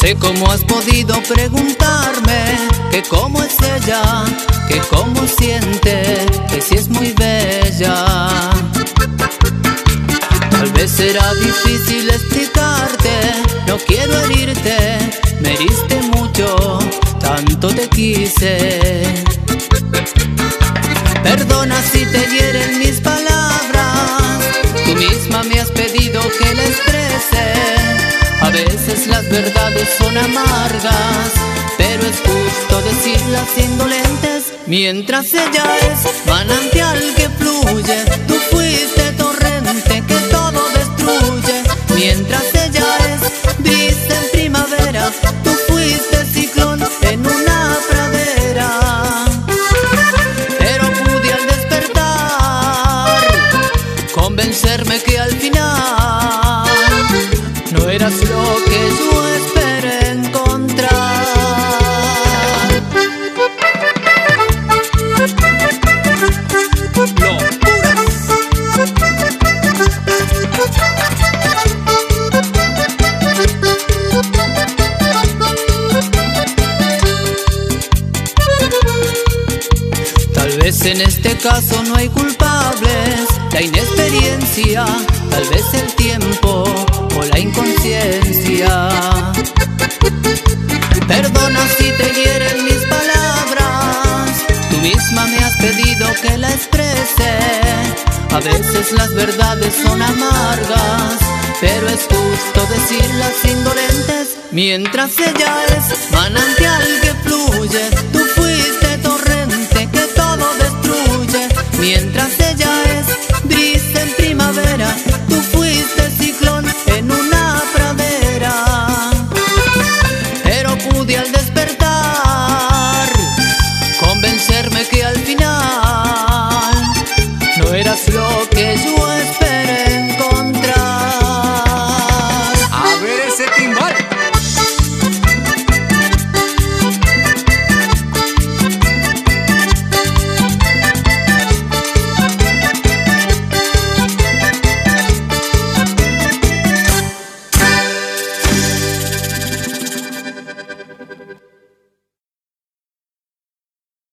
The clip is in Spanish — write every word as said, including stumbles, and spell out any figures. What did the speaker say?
sé cómo has podido preguntarme que cómo es ella, que cómo siente, que si es muy bella. Tal vez será difícil explicarte, no quiero herirte, me heriste mucho, tanto te quise. Perdona si te hieren mis palabras, tú misma me has pedido que la exprese. A veces las verdades son amargas, pero es justo decirlas indolentes. Mientras ella es manantial que fluye, tú fuiste torrente que todo destruye. Mientras ella es brisa en primavera, tú fuiste ciclón en una pradera. Pero pude al despertar convencerme que al final no eras lo que yo esperé encontrar. Tal vez en este caso no hay culpables, la inexperiencia, tal vez el tiempo o la inconsciencia. Perdona si te hieren mis palabras, tú misma me has pedido que la exprese. A veces las verdades son amargas, pero es justo decirlas indolentes. Mientras ella es manantial que fluye, tú fuiste torrente que todo destruye. Mientras ella es brisa en primavera, tú fuiste ciclón en una pradera. Pero pude al despertar convencerme que al final no eras lo que yo esperaba.